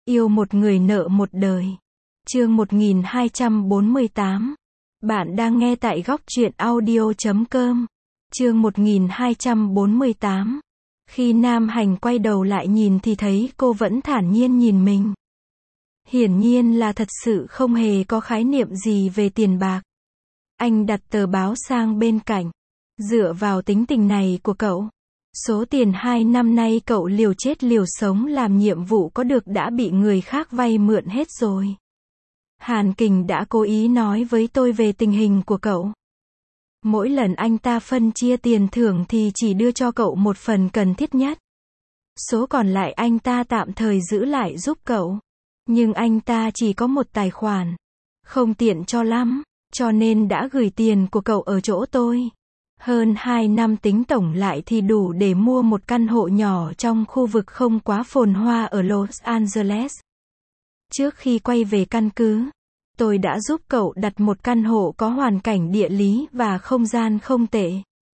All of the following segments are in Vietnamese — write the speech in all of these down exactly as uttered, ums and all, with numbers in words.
Yêu một người nợ một đời. Chương một nghìn hai trăm bốn mươi tám. Bạn đang nghe tại góc truyện audio chấm com. Chương một nghìn hai trăm bốn mươi tám. Khi Nam Hành quay đầu lại nhìn thì thấy cô vẫn thản nhiên nhìn mình. Hiển nhiên là thật sự không hề có khái niệm gì về tiền bạc. Anh đặt tờ báo sang bên cạnh. Dựa vào tính tình này của cậu, số tiền hai năm nay cậu liều chết liều sống làm nhiệm vụ có được đã bị người khác vay mượn hết rồi. Hàn Kình đã cố ý nói với tôi về tình hình của cậu. Mỗi lần anh ta phân chia tiền thưởng thì chỉ đưa cho cậu một phần cần thiết nhất. Số còn lại anh ta tạm thời giữ lại giúp cậu. Nhưng anh ta chỉ có một tài khoản. Không tiện cho lắm, cho nên đã gửi tiền của cậu ở chỗ tôi. Hơn hai năm tính tổng lại thì đủ để mua một căn hộ nhỏ trong khu vực không quá phồn hoa ở Los Angeles. Trước khi quay về căn cứ, tôi đã giúp cậu đặt một căn hộ có hoàn cảnh địa lý và không gian không tệ.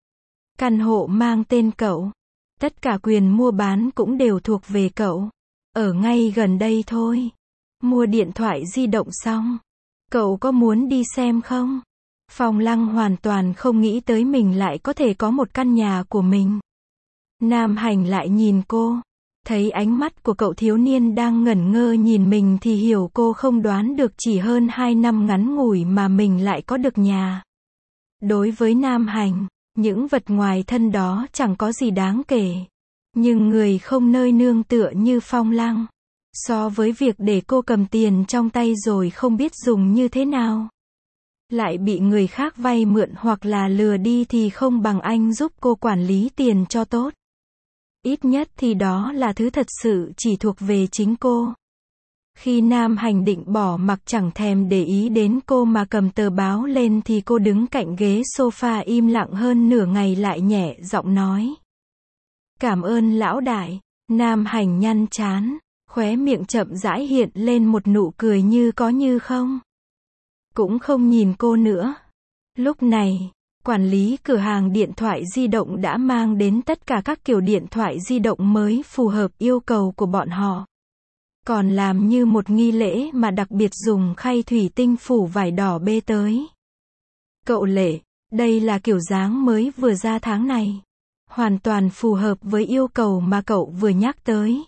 Căn hộ mang tên cậu. Tất cả quyền mua bán cũng đều thuộc về cậu. Ở ngay gần đây thôi. Mua điện thoại di động xong. Cậu có muốn đi xem không? Phong Lăng hoàn toàn không nghĩ tới mình lại có thể có một căn nhà của mình. Nam Hành lại nhìn cô. Thấy ánh mắt của cậu thiếu niên đang ngẩn ngơ nhìn mình thì hiểu cô không đoán được chỉ hơn hai năm ngắn ngủi mà mình lại có được nhà. Đối với Nam Hành, những vật ngoài thân đó chẳng có gì đáng kể. Nhưng người không nơi nương tựa như Phong Lăng, so với việc để cô cầm tiền trong tay rồi không biết dùng như thế nào, lại bị người khác vay mượn hoặc là lừa đi thì không bằng anh giúp cô quản lý tiền cho tốt. Ít nhất thì đó là thứ thật sự chỉ thuộc về chính cô. Khi Nam Hành định bỏ mặc chẳng thèm để ý đến cô mà cầm tờ báo lên thì cô đứng cạnh ghế sofa im lặng hơn nửa ngày lại nhẹ giọng nói. Cảm ơn lão đại. Nam Hành nhăn trán, khóe miệng chậm rãi hiện lên một nụ cười như có như không. Cũng không nhìn cô nữa. Lúc này, quản lý cửa hàng điện thoại di động đã mang đến tất cả các kiểu điện thoại di động mới phù hợp yêu cầu của bọn họ. Còn làm như một nghi lễ mà đặc biệt dùng khay thủy tinh phủ vải đỏ bê tới. Cậu Lệ, đây là kiểu dáng mới vừa ra tháng này. Hoàn toàn phù hợp với yêu cầu mà cậu vừa nhắc tới.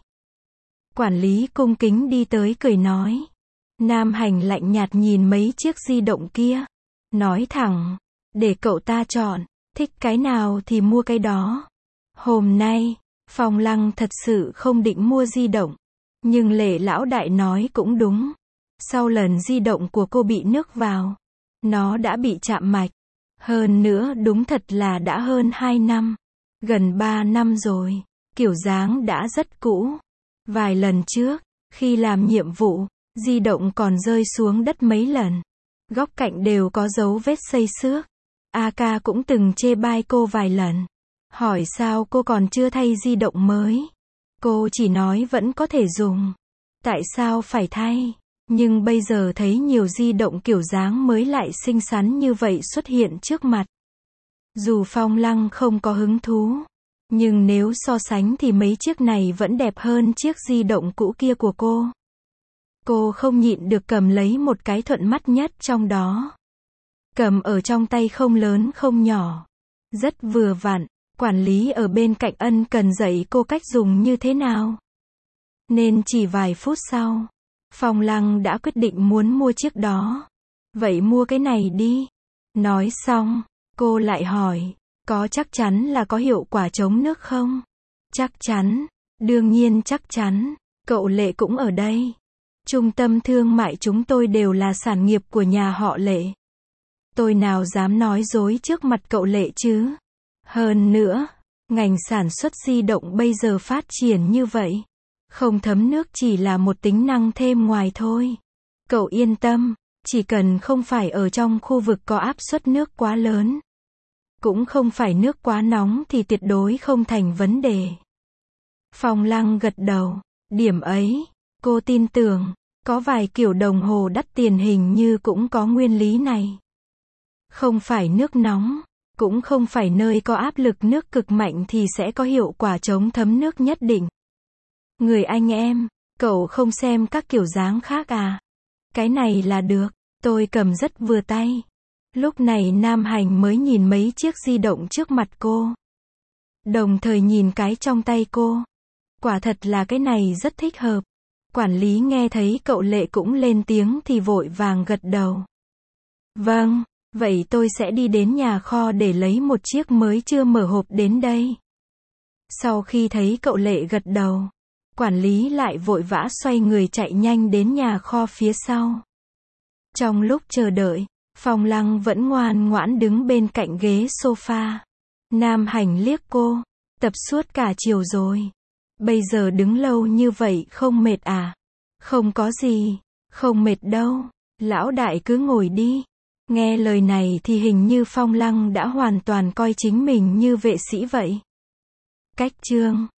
Quản lý cung kính đi tới cười nói. Nam Hành lạnh nhạt nhìn mấy chiếc di động kia. Nói thẳng, để cậu ta chọn, thích cái nào thì mua cái đó. Hôm nay, Phong Lăng thật sự không định mua di động. Nhưng Lệ lão đại nói cũng đúng. Sau lần di động của cô bị nước vào, nó đã bị chạm mạch. Hơn nữa đúng thật là đã hơn hai năm. Gần ba năm rồi. Kiểu dáng đã rất cũ. Vài lần trước, khi làm nhiệm vụ, di động còn rơi xuống đất mấy lần. Góc cạnh đều có dấu vết xây xước. a ca cũng từng chê bai cô vài lần. Hỏi sao cô còn chưa thay di động mới. Cô chỉ nói vẫn có thể dùng. Tại sao phải thay? Nhưng bây giờ thấy nhiều di động kiểu dáng mới lại xinh xắn như vậy xuất hiện trước mặt. Dù Phong Lăng không có hứng thú, nhưng nếu so sánh thì mấy chiếc này vẫn đẹp hơn chiếc di động cũ kia của cô. Cô không nhịn được cầm lấy một cái thuận mắt nhất trong đó. Cầm ở trong tay không lớn không nhỏ. Rất vừa vặn, quản lý ở bên cạnh ân cần dạy cô cách dùng như thế nào. Nên chỉ vài phút sau, Phong Lăng đã quyết định muốn mua chiếc đó. Vậy mua cái này đi. Nói xong, cô lại hỏi, có chắc chắn là có hiệu quả chống nước không? Chắc chắn, đương nhiên chắc chắn, cậu Lệ cũng ở đây. Trung tâm thương mại chúng tôi đều là sản nghiệp của nhà họ Lệ. Tôi nào dám nói dối trước mặt cậu Lệ chứ? Hơn nữa, ngành sản xuất di động bây giờ phát triển như vậy. Không thấm nước chỉ là một tính năng thêm ngoài thôi. Cậu yên tâm, chỉ cần không phải ở trong khu vực có áp suất nước quá lớn. Cũng không phải nước quá nóng thì tuyệt đối không thành vấn đề. Phong Lăng gật đầu. Điểm ấy, cô tin tưởng. Có vài kiểu đồng hồ đắt tiền hình như cũng có nguyên lý này. Không phải nước nóng, cũng không phải nơi có áp lực nước cực mạnh thì sẽ có hiệu quả chống thấm nước nhất định. Người anh em, Cậu không xem các kiểu dáng khác à? Cái này là được, tôi cầm rất vừa tay. Lúc này Nam Hành mới nhìn mấy chiếc di động trước mặt cô. Đồng thời nhìn cái trong tay cô. Quả thật là cái này rất thích hợp. Quản lý nghe thấy cậu Lệ cũng lên tiếng thì vội vàng gật đầu. Vâng, vậy tôi sẽ đi đến nhà kho để lấy một chiếc mới chưa mở hộp đến đây. Sau khi thấy cậu Lệ gật đầu, quản lý lại vội vã xoay người chạy nhanh đến nhà kho phía sau. Trong lúc chờ đợi, Phong Lăng vẫn ngoan ngoãn đứng bên cạnh ghế sofa. Nam Hành liếc cô, tập suốt cả chiều rồi. Bây giờ đứng lâu như vậy không mệt à? Không có gì, không mệt đâu, lão đại cứ ngồi đi. Nghe lời này thì hình như Phong Lăng đã hoàn toàn coi chính mình như vệ sĩ vậy. Cách chương